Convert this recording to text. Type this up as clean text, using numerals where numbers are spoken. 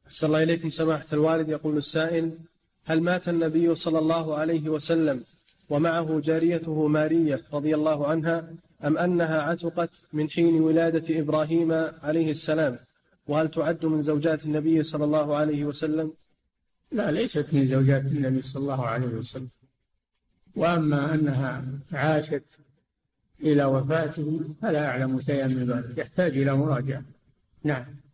أحسن الله إليكم سماحة الوالد. يقول السائل: هل مات النبي صلى الله عليه وسلم ومعه جاريته مارية رضي الله عنها، أم أنها عتقت من حين ولادة إبراهيم عليه السلام؟ وهل تعد من زوجات النبي صلى الله عليه وسلم؟ لا، ليست من زوجات النبي صلى الله عليه وسلم. وأما أنها عاشت إلى وفاته فلا أعلم شيئا من ذلك، يحتاج إلى مراجعة. نعم.